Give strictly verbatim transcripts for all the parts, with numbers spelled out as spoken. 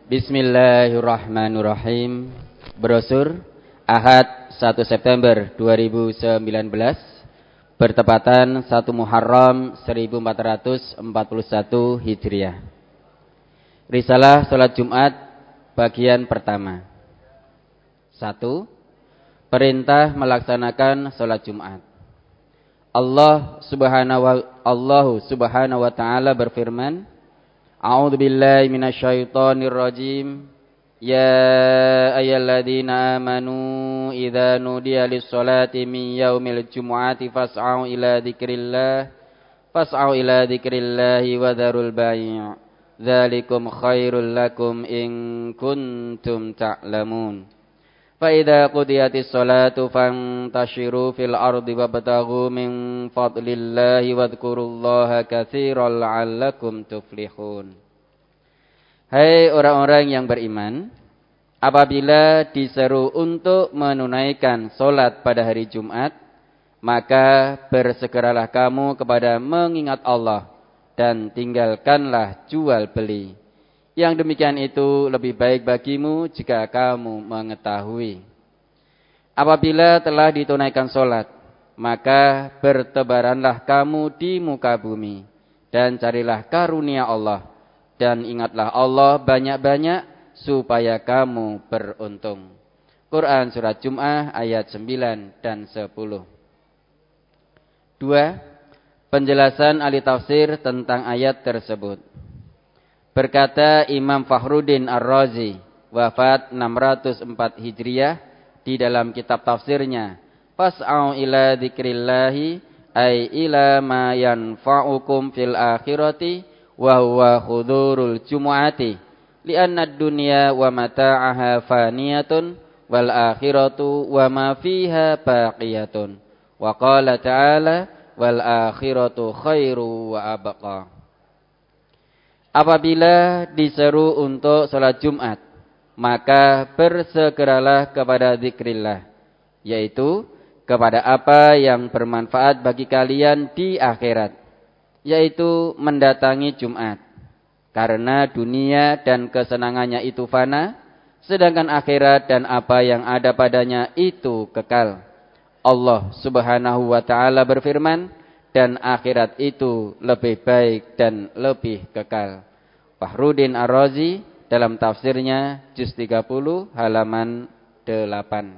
Bismillahirrahmanirrahim. Brosur Ahad satu September dua ribu sembilan belas bertepatan satu Muharram seribu empat ratus empat puluh satu Hijriah. Risalah Salat Jumat bagian pertama. satu. Perintah melaksanakan salat Jumat. Allah Subhanahu wa Allah Subhanahu wa taala berfirman, A'udzu billahi minasyaitonir rajim. Ya ayyuhalladzina amanu idza nudiya lis-salati min yaumil jumu'ati fas'au ila dzikrillah fas'au ila dzikrillahi wa dzarul bai'. Dzalikum khairul lakum in kuntum ta'lamun. Fa idza qudiyatis salatu fantashiru fil ardi wabtaghu min fadlillahi wadhkurullaha katsiran la'allakum tuflihun. Hai orang-orang yang beriman, apabila diseru untuk menunaikan salat pada hari Jumat, maka bersegeralah kamu kepada mengingat Allah dan tinggalkanlah jual beli. Yang demikian itu lebih baik bagimu jika kamu mengetahui. Apabila telah ditunaikan salat, maka bertebaranlah kamu di muka bumi dan carilah karunia Allah dan ingatlah Allah banyak-banyak supaya kamu beruntung. Quran Surat Jum'ah ayat sembilan dan sepuluh. Dua. Penjelasan ahli tafsir tentang ayat tersebut. Berkata Imam Fakhruddin Ar-Razi, wafat enam ratus empat Hijriah, di dalam kitab tafsirnya, Fas'au ila dzikrillahi ay ila ma yanfa'ukum fil akhirati wa huwa hudurul jumu'ati li'anna ad-dunya wa mata'aha faniyatun wal akhiratu wa ma fiha baqiyatun. Wa qala ta'ala wal akhiratu khairu wa abqa. Apabila diseru untuk salat Jumat, maka bersegeralah kepada zikrillah, yaitu kepada apa yang bermanfaat bagi kalian di akhirat, yaitu mendatangi Jumat. Karena dunia dan kesenangannya itu fana, sedangkan akhirat dan apa yang ada padanya itu kekal. Allah Subhanahu wa taala berfirman, dan akhirat itu lebih baik dan lebih kekal. Fakhruddin Ar-Razi dalam tafsirnya juz tiga puluh halaman delapan.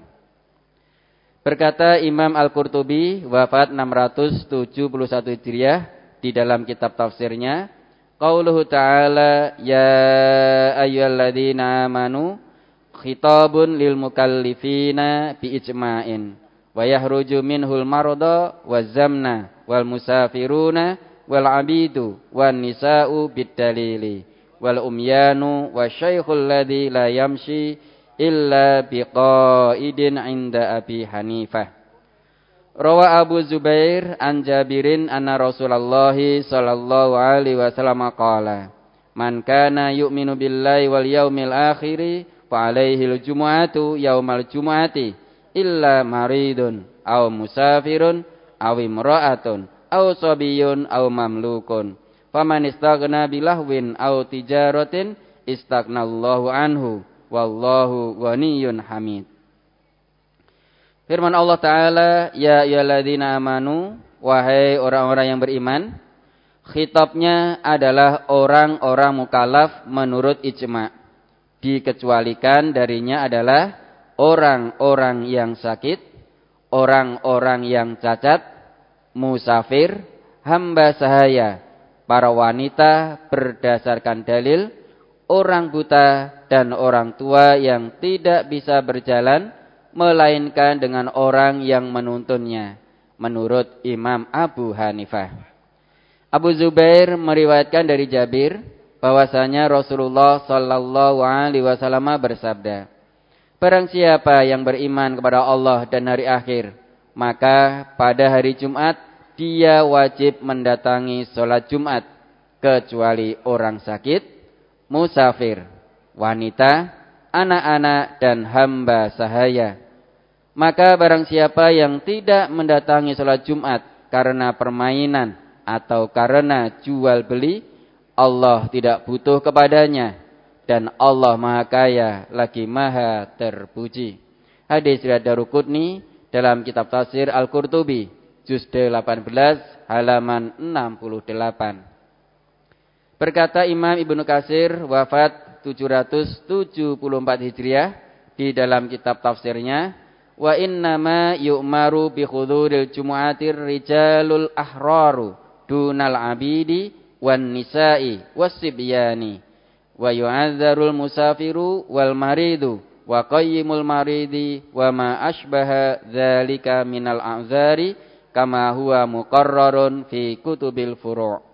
Berkata Imam Al-Qurtubi, wafat enam ratus tujuh puluh satu Hijriah, di dalam kitab tafsirnya, qauluhu ta'ala ya ayyuhalladzina amanu khitabun lil mukallifina bi ijma'in wa yahruju minhul marada waz-zamna wal musafiruna wal abidu wan nisa'u bid-dalili wal umyanu wasyaikhul ladzi la yamshi illa biqaidin 'inda Abi Hanifah. Rawa Abu Zubair an Jabirin anna Rasulullah sallallahu alaihi wasallam qala man kana yu'minu billahi wal yaumil akhir fa alaihil jumu'atu yaumal jumu'ati illa maridun aw musafirun aw imra'atun aw sabiyun aw mamlukun faman istaghna bilahwin aw tijaratin istaghnallahu anhu wallahu ghaniyyun hamid. Firman Allah Ta'ala, ya ayyuhalladzina amanu, wahai orang-orang yang beriman. Khitabnya adalah orang-orang mukallaf menurut ijma'. Dikecualikan darinya adalah orang-orang yang sakit, orang-orang yang cacat, musafir, hamba sahaya, para wanita berdasarkan dalil, orang buta dan orang tua yang tidak bisa berjalan melainkan dengan orang yang menuntunnya, menurut Imam Abu Hanifah. Abu Zubair meriwayatkan dari Jabir bahwasanya Rasulullah sallallahu alaihi wasallam bersabda, barang siapa yang beriman kepada Allah dan hari akhir, maka pada hari Jumat dia wajib mendatangi salat Jumat, kecuali orang sakit, musafir, wanita, anak-anak dan hamba sahaya. Maka barang siapa yang tidak mendatangi salat Jumat karena permainan atau karena jual beli, Allah tidak butuh kepadanya dan Allah Maha Kaya lagi Maha terpuji. Hadis riwayat Daruqutni dalam kitab tafsir Al-Qurtubi juz delapan belas halaman enam puluh delapan. Berkata Imam Ibnu Katsir wafat tujuh ratus tujuh puluh empat Hijriah di dalam kitab tafsirnya, wa innama yu'maru bi huduril jumu'atir rijalul ahraru dunal abidi wan nisa'i wasibyani wa yu'adzarul musafiru wal maridu wa qayyimul maridi wa ma ashbaha dzalika minal a'zari kama huwa muqarrarun fi kutubil furu'.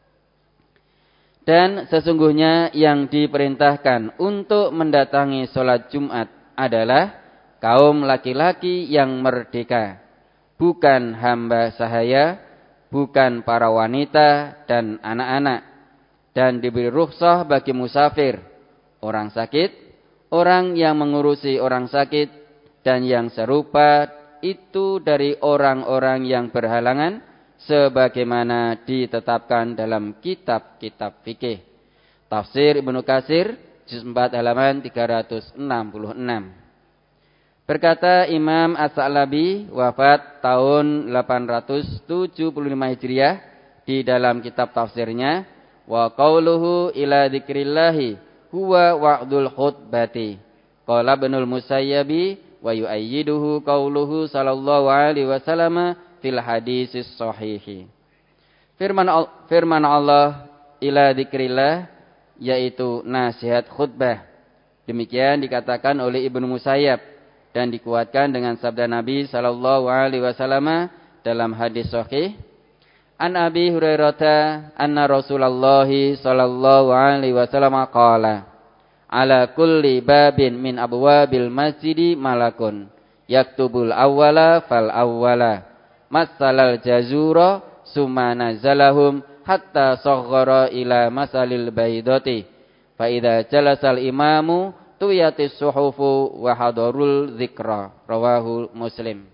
Dan sesungguhnya yang diperintahkan untuk mendatangi sholat Jumat adalah kaum laki-laki yang merdeka, bukan hamba sahaya, bukan para wanita dan anak-anak, dan diberi rukhsah bagi musafir, orang sakit, orang yang mengurusi orang sakit, dan yang serupa itu dari orang-orang yang berhalangan, sebagaimana ditetapkan dalam kitab-kitab fikih. Tafsir Ibnu Katsir juz empat halaman tiga ratus enam puluh enam. Berkata Imam As-Sa'labi wafat tahun delapan ratus tujuh puluh lima Hijriah di dalam kitab tafsirnya, wa qauluhu ila dzikrillahi huwa wa'dul khutbati. Qala Ibnul Musayyabi wa yu'ayyiduhu qauluhu sallallahu alaihi wasallam fil hadisis sahihi. Firman firman Allah ila dzikrillah yaitu nasihat khutbah. Demikian dikatakan oleh Ibnu Musayyab dan dikuatkan dengan sabda Nabi sallallahu alaihi wasallam dalam hadis sahih. An Abi Hurairah anna Rasulullah sallallahu alaihi wasallam qala ala kulli babin min abwabil masjidi malakun yaktubul awwala fal awwala masalal jazura summa nazalahum hatta saghara ila masalil baydati fa idza jalasal imamu tuyatis suhufu wa hadarul dzikra. Rawahu Muslim.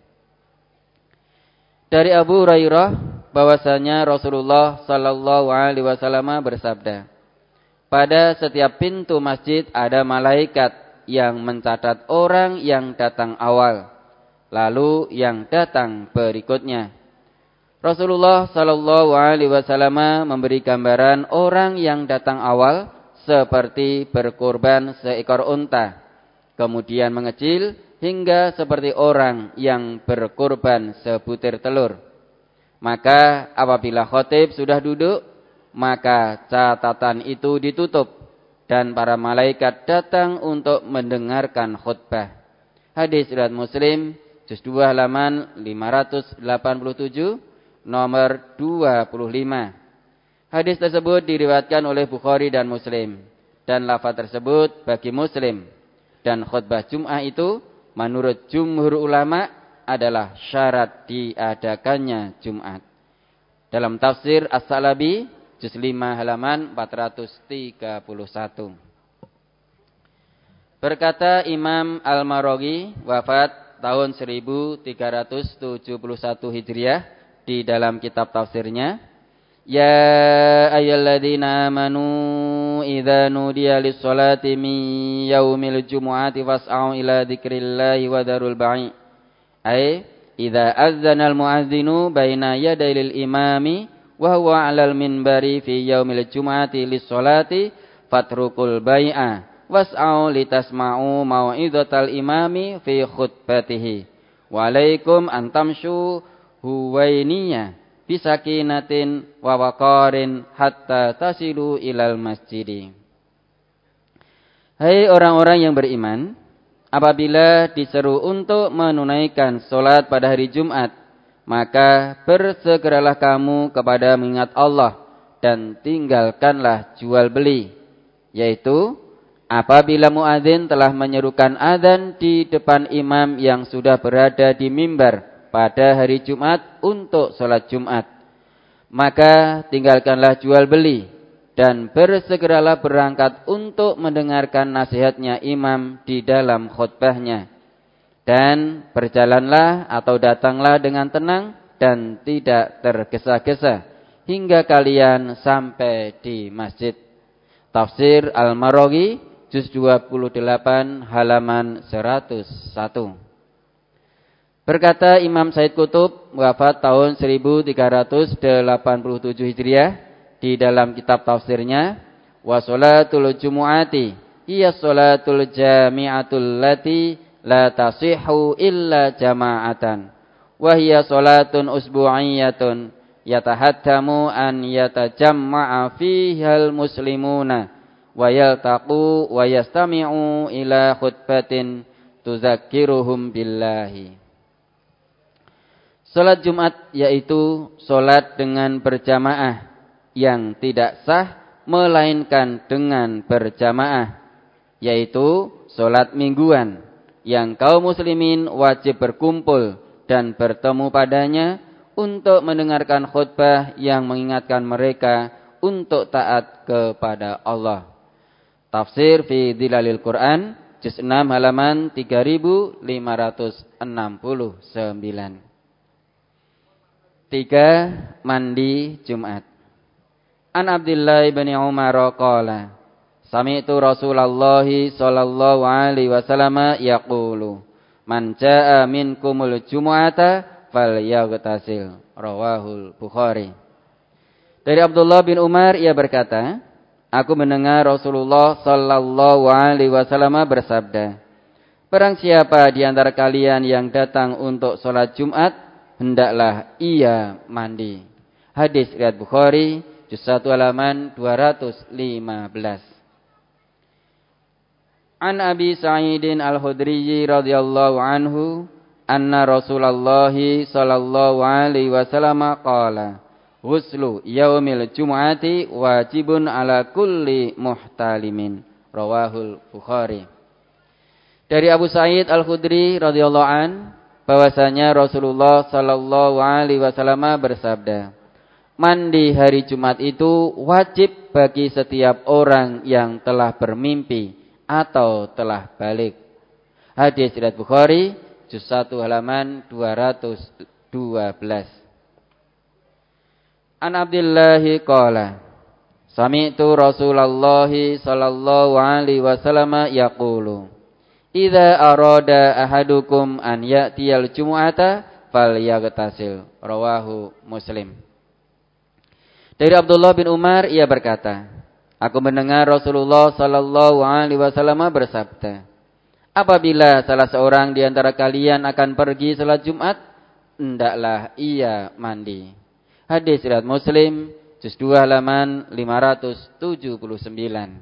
Dari Abu Hurairah bahwasanya Rasulullah sallallahu alaihi wasallam bersabda, pada setiap pintu masjid ada malaikat yang mencatat orang yang datang awal, lalu yang datang berikutnya. Rasulullah sallallahu alaihi wasallam memberi gambaran orang yang datang awal seperti berkorban seekor unta, kemudian mengecil hingga seperti orang yang berkorban sebutir telur. Maka apabila khatib sudah duduk, maka catatan itu ditutup dan para malaikat datang untuk mendengarkan khutbah. Hadis riwayat Muslim juz dua halaman lima ratus delapan puluh tujuh nomor dua puluh lima. Hadis tersebut diriwayatkan oleh Bukhari dan Muslim dan lafaz tersebut bagi Muslim, dan khutbah Jum'ah itu menurut jumhur ulama adalah syarat diadakannya Jumat. Dalam tafsir As-Sa'labi juz lima halaman empat ratus tiga puluh satu. Berkata Imam Al-Maraghi wafat tahun seribu tiga ratus tujuh puluh satu Hijriah di dalam kitab tafsirnya, ya ayyalladzina amanu idza nudiya lis-salati min yaumil jumu'ati fas'au ila dzikrillahi wa darul ba'i. Ai idza azzana al-mu'adzinu baina yadayil imami wa huwa 'alal minbari fi yaumil jumu'ati lis-salati fatrukul bai'a was'au litasma'u mau'izatal imami fi khutbatihi wa alaikum an tamshu huwainiyah bisakinatin wa waqarin hatta tasilu ilal masjidi. Hai orang-orang yang beriman, apabila diseru untuk menunaikan salat pada hari Jumat, maka bersegeralah kamu kepada mengingat Allah dan tinggalkanlah jual beli, yaitu apabila muadzin telah menyerukan adzan di depan imam yang sudah berada di mimbar pada hari Jumat untuk sholat Jumat, maka tinggalkanlah jual beli dan bersegeralah berangkat untuk mendengarkan nasihatnya imam di dalam khutbahnya. Dan berjalanlah atau datanglah dengan tenang dan tidak tergesa-gesa hingga kalian sampai di masjid. Tafsir Al-Maraghi juz dua puluh delapan halaman seratus satu. Berkata Imam Said Qutb, wafat tahun seribu tiga ratus delapan puluh tujuh Hijriah, di dalam kitab tafsirnya, wa sholatul jumu'ati hiya sholatul jami'atul lati la tasihhu illa jama'atan wa hiya sholatun usbu'iyyatun yatahaddamu an yatajamma'a fihal muslimuna wa yaltaqu wa yastami'u ila khutbatin tuzakkiruhum billahi. Salat Jumat yaitu salat dengan berjamaah yang tidak sah melainkan dengan berjamaah, yaitu salat mingguan yang kaum muslimin wajib berkumpul dan bertemu padanya untuk mendengarkan khutbah yang mengingatkan mereka untuk taat kepada Allah. Tafsir fi Dhilalil Quran juz enam halaman tiga ribu lima ratus enam puluh sembilan. Tiga, mandi Jumat. An Abdullah bin Umar qala, sami'tu Rasulullah sallallahu alaihi wasallam yaqulu, man jaa'a minkumul jumu'ata falyaghtasil. Rawahul Bukhari. Dari Abdullah bin Umar ia berkata, aku mendengar Rasulullah sallallahu alaihi wasallam bersabda, barang siapa di antara kalian yang datang untuk salat Jumat, hendaklah ia mandi. Hadis riwayat Bukhari juz satu halaman dua ratus lima belas. An Abi Sa'idin Al-Khudri radhiyallahu anhu anna Rasulullah sallallahu alaihi wasallam qala, ghuslu yaumil jumu'ati wajibun ala kulli muhtalimin. Rawahul Bukhari. Dari Abu Sa'id Al-Khudri radhiyallahu an, bahwasanya Rasulullah sallallahu alaihi wasallam bersabda, mandi hari Jumat itu wajib bagi setiap orang yang telah bermimpi atau telah balik. Hadis riwayat Bukhari juz satu halaman dua ratus dua belas. An Abdullah qala, sami'tu Rasulullah sallallahu alaihi wasallam yaqulu, idza arada ahadukum an ya'tiyal jumu'ata falyaghtasil. Rawahu Muslim. Dari Abdullah bin Umar ia berkata, aku mendengar Rasulullah sallallahu alaihi wasallam bersabda, apabila salah seorang di antara kalian akan pergi salat Jumat, hendaklah ia mandi. Hadis riwayat Muslim juz dua halaman lima ratus tujuh puluh sembilan.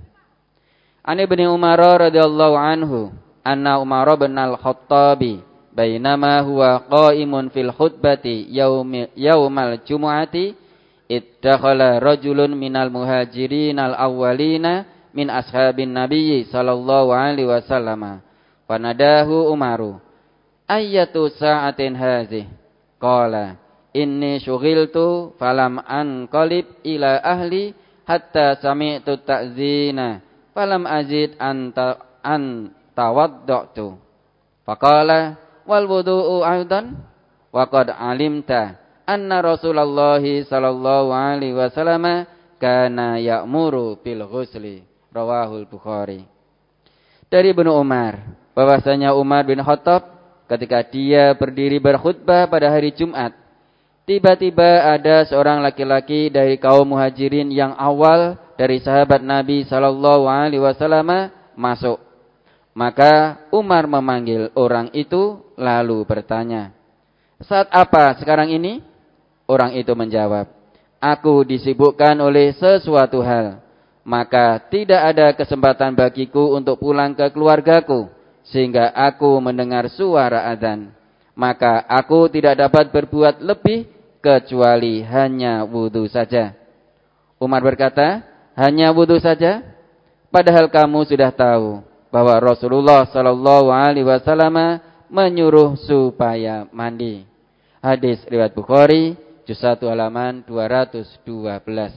An Ibnu Umar radhiyallahu anhu anna Umar bin Al-Khattabi bainama huwa qa'imun fil khutbati yaumi yaumal jumu'ati iddakhala rajulun minal muhajirin al-awwalina min ashabin nabiyyi sallallahu alaihi wasallam fanadahu Umaru ayyatu sa'atin hadhihi qala inni syughiltu falam anqalib ila ahli hatta sami'tu ta'zina falam azid anta an tawaddatu. Faqala wal wudu'u aidan wa qad alimta anna Rasulullah sallallahu alaihi wasallam kana ya'muru bil ghusli. Rawahul Bukhari. Dari Ibnu Umar, bahwasanya Umar bin Khattab ketika dia berdiri berkhutbah pada hari Jumat, tiba-tiba ada seorang laki-laki dari kaum Muhajirin yang awal dari sahabat Nabi sallallahu alaihi wasallam masuk. Maka Umar memanggil orang itu lalu bertanya, saat apa sekarang ini? Orang itu menjawab, aku disibukkan oleh sesuatu hal, maka tidak ada kesempatan bagiku untuk pulang ke keluargaku, sehingga aku mendengar suara azan. Maka aku tidak dapat berbuat lebih kecuali hanya wudu saja. Umar berkata, hanya wudu saja? Padahal kamu sudah tahu bahwa Rasulullah sallallahu alaihi wasallam menyuruh supaya mandi. Hadis riwayat Bukhari juz satu halaman dua ratus dua belas.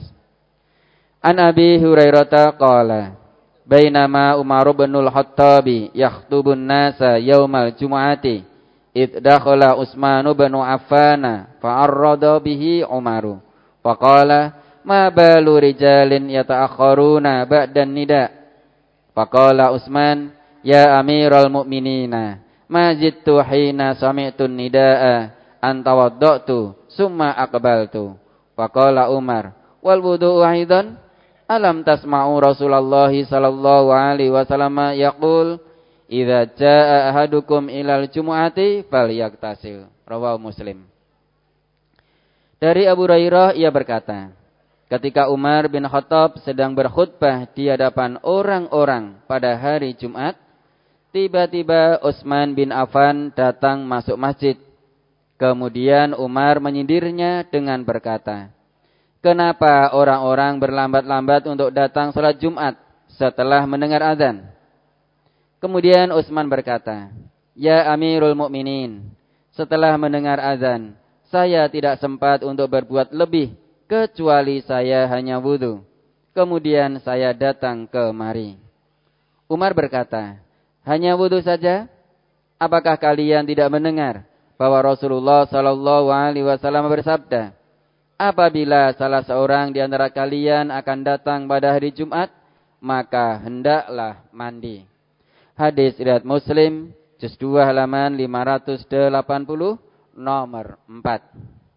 An Abi Hurairah qala, bainama Umar bin Al-Khattabi yakhtubun nasa yaumal jumu'ati id dakhala Utsman bin Affan fa'arrada bihi Umaru faqala ma balu rijalin yata'akharuna ba'dan nida. Faqala Utsman, ya amiral mu'minina, ma jittu hina sami'tu nidaa an tawaddatu summa aqbaltu. Faqala Umar, wal wudu'u aidan, alam tasma'u Rasulullah sallallahu alaihi wasallam yaqul idza jaa ahadukum ilal jumu'ati falyaktasil. Rawahu Muslim. Dari Abu Hurairah ia berkata, ketika Umar bin Khattab sedang berkhutbah di hadapan orang-orang pada hari Jumat, tiba-tiba Utsman bin Affan datang masuk masjid. Kemudian Umar menyindirnya dengan berkata, kenapa orang-orang berlambat-lambat untuk datang salat Jumat setelah mendengar azan? Kemudian Utsman berkata, ya Amirul Mukminin, setelah mendengar azan, saya tidak sempat untuk berbuat lebih kecuali saya hanya wudu. Kemudian saya datang kemari. Umar berkata, hanya wudu saja? Apakah kalian tidak mendengar bahwa Rasulullah sallallahu alaihi wasallam bersabda, apabila salah seorang di antara kalian akan datang pada hari Jumat, maka hendaklah mandi. Hadis riwayat Muslim, juz dua halaman lima ratus delapan puluh, nomor empat.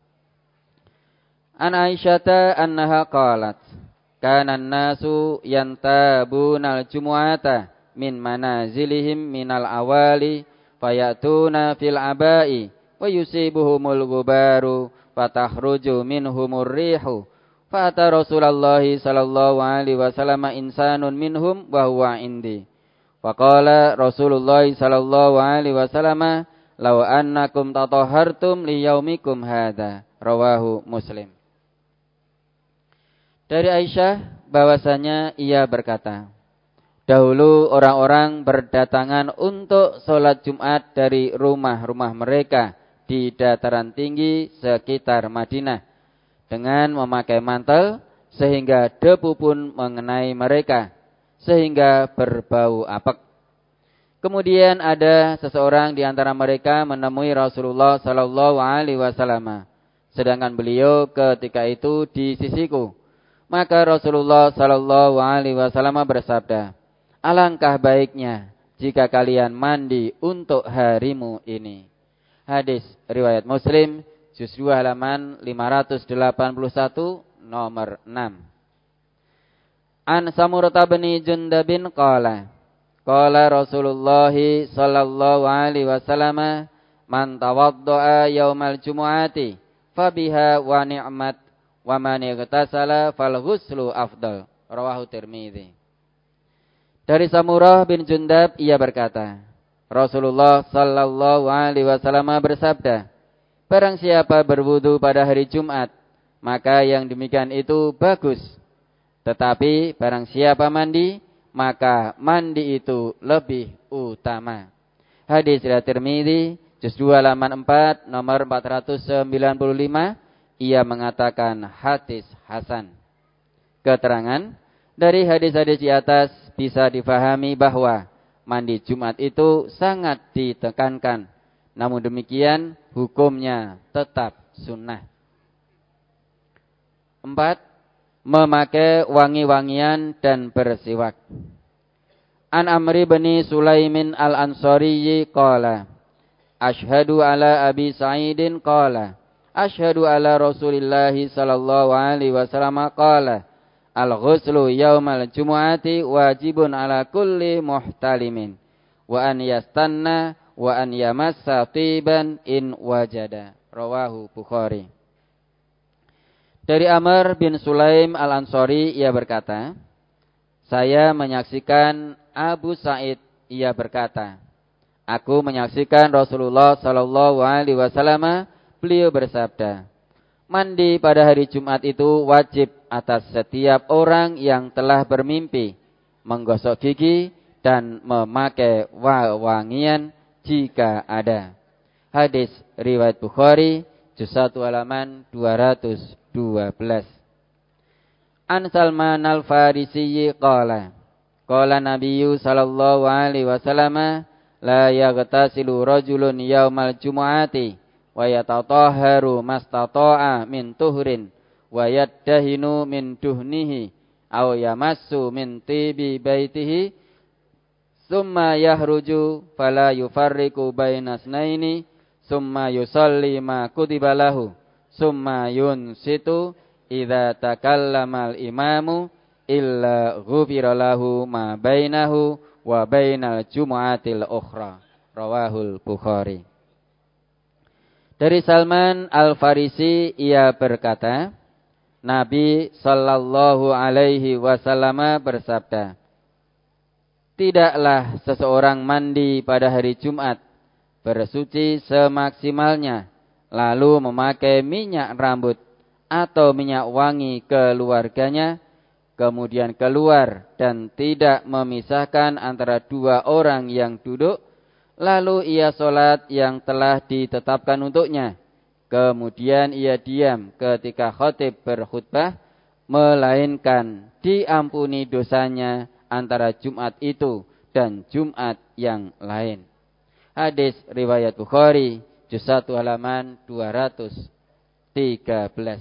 An Aisyata annaha qalat, kana an-nasu yantabunal jumu'ata min manazilihim minal awali fayatuna fil abai wa yusibuhumul gubaru fatahruju minhumur rihu fata Rasulullah sallallahu alaihi wasallam insanun minhum wa huwa indi. Faqala Rasulullah sallallahu alaihi wasallam, law annakum tatahhartum li yaumikum hadza. Rawahu Muslim. Dari Aisyah bahwasanya ia berkata, dahulu orang-orang berdatangan untuk sholat Jumat dari rumah-rumah mereka di dataran tinggi sekitar Madinah dengan memakai mantel sehingga debu pun mengenai mereka sehingga berbau apek. Kemudian ada seseorang di antara mereka menemui Rasulullah sallallahu alaihi wasallam, sedangkan beliau ketika itu di sisiku. Maka Rasulullah sallallahu alaihi wasallam bersabda, alangkah baiknya jika kalian mandi untuk harimu ini. Hadis riwayat Muslim, juz dua halaman lima ratus delapan puluh satu, nomor enam. An Samurah bin Jundabin qala, qala Rasulullah sallallahu alaihi wasallam, man tawaddaa yaumal jumu'ati fabiha wa ni'mat wa man igtasala fal ghuslu afdal. Rawahu Tirmidzi. Dari Samurah bin Jundab ia berkata, Rasulullah sallallahu alaihi wasallam bersabda, barang siapa berwudu pada hari Jumat, maka yang demikian itu bagus. Tetapi barang siapa mandi, maka mandi itu lebih utama. Hadis riwayat Tirmidzi, juz dua halaman empat, nomor empat ratus sembilan puluh lima, ia mengatakan hadis hasan. Keterangan dari hadis-hadis di atas bisa difahami bahwa mandi Jumat itu sangat ditekankan. Namun demikian hukumnya tetap sunnah. Empat, memakai wangi-wangian dan bersiwak. An Amri bin Sulaimin al-Ansari qala, asyhadu ala Abi Sa'idin qala, asyhadu ala Rasulillah sallallahu alaihi wasallam qala, al-ghuslu yaumal jumu'ati wajibun ala kulli muhtalimin wa an yastanna wa an yamassa tiban in wajada. Rawahu Bukhari. Dari Amr bin Sulaim al-Ansari ia berkata, saya menyaksikan Abu Sa'id ia berkata, aku menyaksikan Rasulullah sallallahu alaihi wasallam, beliau bersabda, mandi pada hari Jumat itu wajib atas setiap orang yang telah bermimpi, menggosok gigi dan memakai wangian jika ada. Hadis riwayat Bukhari, juz satu halaman dua ratus dua belas. An Salman al-Farisi qala, qala Nabiyyu sallallahu alaihi wasallam, la yaghtasilu rajulun yaumal jumu'ati wa yatatahharu mastata'a min tuhrin wa yaddahinu min duhnihi aw yamassu min tibi baitihi summa yahruju fala yufarriqu bainasnaini summa yusalli ma kutiba lahu summa yunsitu idza takallama al-imamu illa ghufira lahu ma bainahu wa bainal jumu'atil ukhra. Rawahul Bukhari. Dari Salman Al-Farisi ia berkata, Nabi sallallahu alaihi wasallam bersabda, tidaklah seseorang mandi pada hari Jumat, bersuci semaksimalnya, lalu memakai minyak rambut atau minyak wangi keluarganya, kemudian keluar dan tidak memisahkan antara dua orang yang duduk, lalu ia sholat yang telah ditetapkan untuknya. Kemudian ia diam ketika khatib berkhutbah, melainkan diampuni dosanya antara Jumat itu dan Jumat yang lain. Hadis riwayat Bukhari, juz satu halaman dua ratus tiga belas.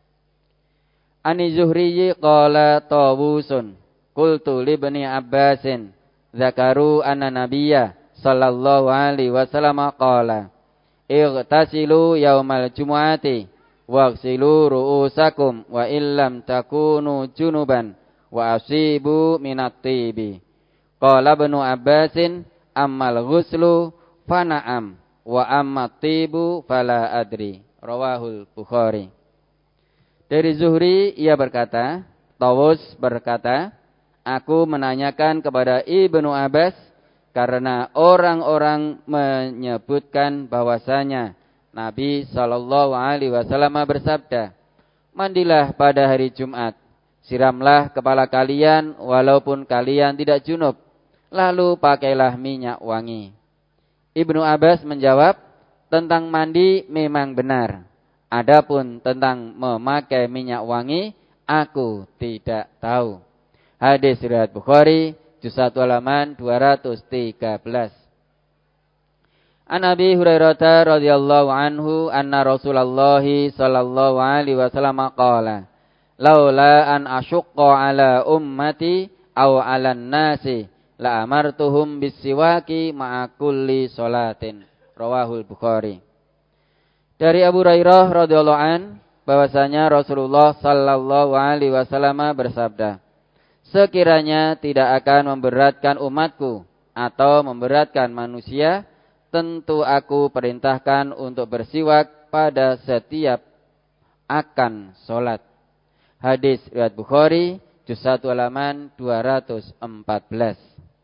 Ani Zuhri qala Tawusun qultu li Ibni Abbasin zakaru anna nabiyya sallallahu alaihi wasallam qala ightasilu yaumal jumu'ati waghsilu ru'usakum wa illam takunu junuban wa asibu minat tibi. Qala Ibnu Abbasin ammal ghuslu fana'am wa ammat tibu fala adri. Rawahul Bukhari. Dari Zuhri ia berkata, Tawus berkata, aku menanyakan kepada Ibnu Abbas karena orang-orang menyebutkan bahwasanya Nabi sallallahu alaihi wasallam bersabda, mandilah pada hari Jumat, siramlah kepala kalian walaupun kalian tidak junub, lalu pakailah minyak wangi. Ibnu Abbas menjawab, tentang mandi memang benar, adapun tentang memakai minyak wangi aku tidak tahu. Hadis riwayat Bukhari, juz satu halaman dua ratus tiga belas. An Abi Hurairah radhiyallahu anhu anna Rasulullah sallallahu alaihi wasallam qala laula an asyqa ala ummati aw ala nasi la amartuhum bisiwaki ma'a kulli salatin. Rawahul Bukhari. Dari Abu Hurairah radhiyallahu an bahwasanya Rasulullah sallallahu alaihi wasallam bersabda, sekiranya tidak akan memberatkan umatku atau memberatkan manusia, tentu aku perintahkan untuk bersiwak pada setiap akan sholat. Hadis riwayat Bukhari, juz satu halaman dua ratus empat belas.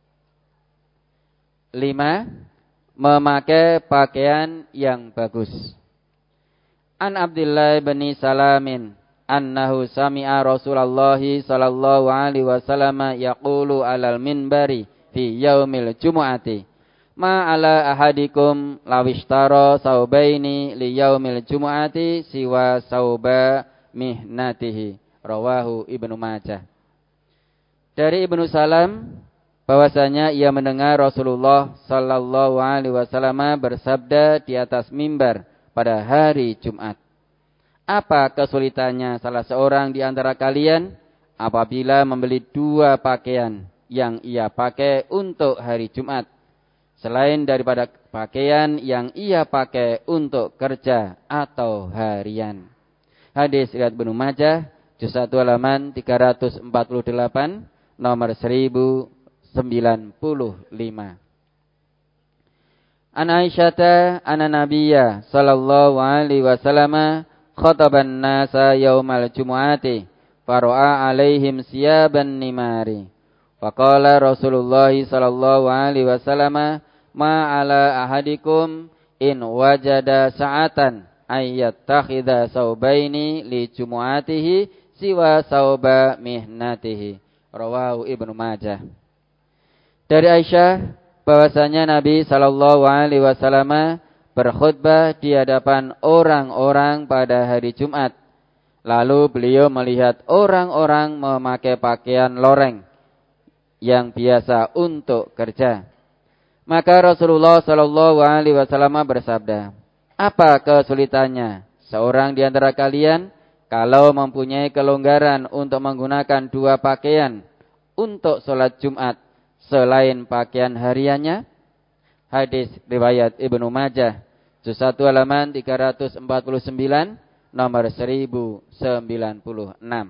lima. Memakai pakaian yang bagus. An Abdullah bin Salamin annahu sami'a Rasulullah sallallahu alaihi wasallam yaqulu 'alal minbari fi yaumil jumu'ati ma 'ala ahadikum lawishtara saubaini li yaumil jumu'ati siwa sauba mihnatihi. Rawahu Ibnu Majah. Dari Ibnu Salam bahwasanya ia mendengar Rasulullah sallallahu alaihi wasallam bersabda di atas mimbar pada hari Jumat, apa kesulitannya salah seorang di antara kalian apabila membeli dua pakaian yang ia pakai untuk hari Jumat, selain daripada pakaian yang ia pakai untuk kerja atau harian. Hadis riwayat Ibnu Majah, juz satu halaman tiga ratus empat puluh delapan, nomor seribu sembilan puluh lima. An Aisyata anna Nabiyya sallallahu alaihi wasallam khataban nasa yaumal jumu'ati fara'a alaihim siyaban nimari. Faqala Rasulullah sallallahu alaihi wasallam ma ala ahadikum in wajada sa'atan ayyattakhidha saubaini li jumu'atihi siwa sauba mihnatihi. Rawahu Ibnu Majah. Dari Aisyah bahwasanya Nabi sallallahu alaihi wasallam berkhutbah di hadapan orang-orang pada hari Jumat. Lalu beliau melihat orang-orang memakai pakaian loreng yang biasa untuk kerja. Maka Rasulullah sallallahu alaihi wasallam bersabda, apa kesulitannya seorang di antara kalian kalau mempunyai kelonggaran untuk menggunakan dua pakaian untuk sholat Jumat selain pakaian hariannya? Hadis riwayat Ibnu Majah, juz satu halaman tiga ratus empat puluh sembilan, nomor seribu sembilan puluh enam.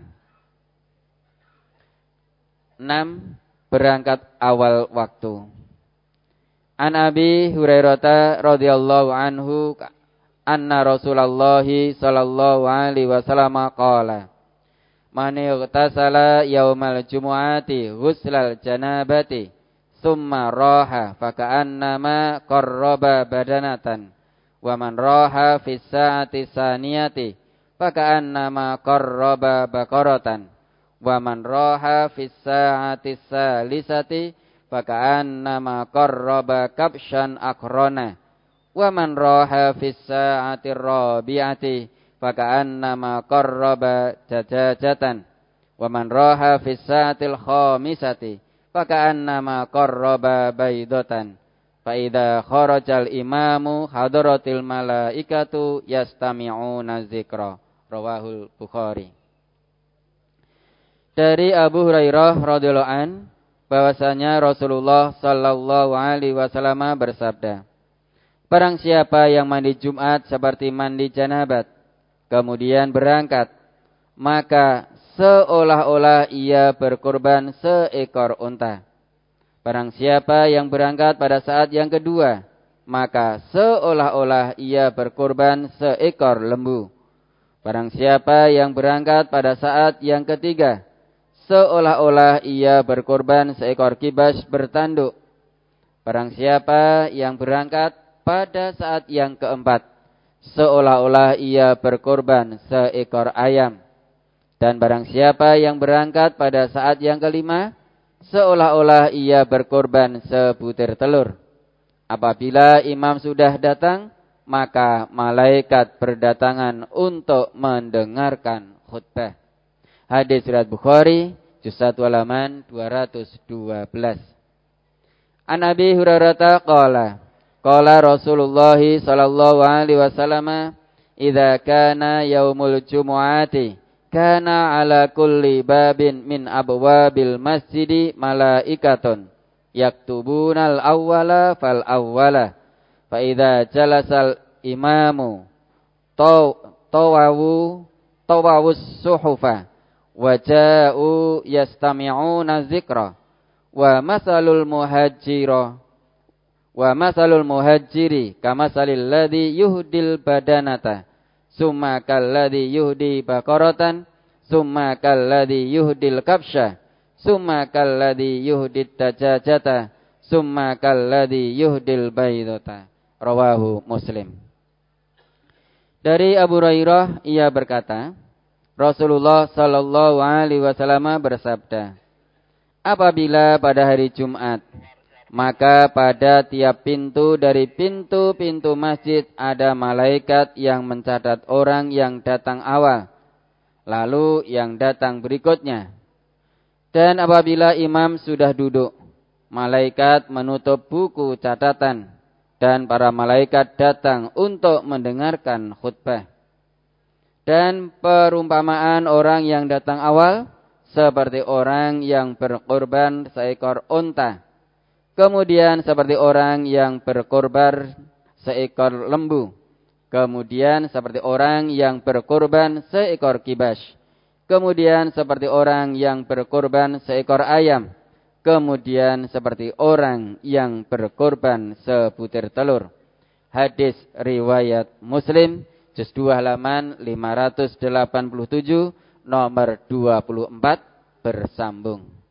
enam. Berangkat awal waktu. An Abi Hurairah radhiyallahu anhu anna Rasulullah sallallahu alaihi wasallam qala man ightasala yaumal jumu'ati ghuslal janabati thumma raha faka'annama qarraba badanatan wa man raha fis sa'ati saniyati faka'annama qarraba baqaratan wa man raha fis sa'ati salisati faka'annama qarraba kabshan akrona wa man raha fis sa'ati rabi'ati faka'annama qarraba jajajatan wa man raha fis sa'atil khamisati faka'annama qarraba baydatan fa idza kharajal imamu hadaratil malaikatu yastami'una dzikra. Rawahul Bukhari. Dari Abu Hurairah radhiyallahu an bahwasanya Rasulullah sallallahu alaihi wasallam bersabda, barang siapa yang mandi Jumat seperti mandi janabat kemudian berangkat, maka seolah-olah ia berkorban seekor unta. Barang siapa yang berangkat pada saat yang kedua, maka seolah-olah ia berkorban seekor lembu. Barang siapa yang berangkat pada saat yang ketiga, seolah-olah ia berkorban seekor kibas bertanduk. Barang siapa yang berangkat pada saat yang keempat, seolah-olah ia berkorban seekor ayam. Dan barang siapa yang berangkat pada saat yang kelima, seolah-olah ia berkorban sebutir telur. Apabila imam sudah datang, maka malaikat berdatangan untuk mendengarkan khutbah. Hadis riwayat Bukhari, juz satu halaman dua ratus dua belas. An Abi Hurairah qala, qala Rasulullah sallallahu alaihi wasallam, idza kana yaumul jumu'ati kana ala kulli babin min abwabil masjidi malaikatun yaktubunal awwala fal awwala fa idza jalasal imamu tawawu tawawus suhufa waja'u yastami'una dzikra wa masalul muhajjira wa masalul muhajjiri kamasalil ladzi yuhdil badanata summa kalladzi yuhdi baqaratan summa kalladzi yuhdil kabsha summa kalladzi yuhdid dajajata summa kalladzi yuhdil baydata. Rawahu Muslim. Dari Abu Hurairah ia berkata, Rasulullah sallallahu alaihi wasallam bersabda, apabila pada hari Jumat, maka pada tiap pintu dari pintu-pintu masjid ada malaikat yang mencatat orang yang datang awal, lalu yang datang berikutnya. Dan apabila imam sudah duduk, malaikat menutup buku catatan dan para malaikat datang untuk mendengarkan khutbah. Dan perumpamaan orang yang datang awal seperti orang yang berkorban seekor unta. Kemudian seperti orang yang berkorban seekor lembu. Kemudian seperti orang yang berkorban seekor kibas. Kemudian seperti orang yang berkorban seekor ayam. Kemudian seperti orang yang berkorban sebutir telur. Hadis riwayat Muslim, juz dua halaman lima ratus delapan puluh tujuh, nomor dua puluh empat, bersambung.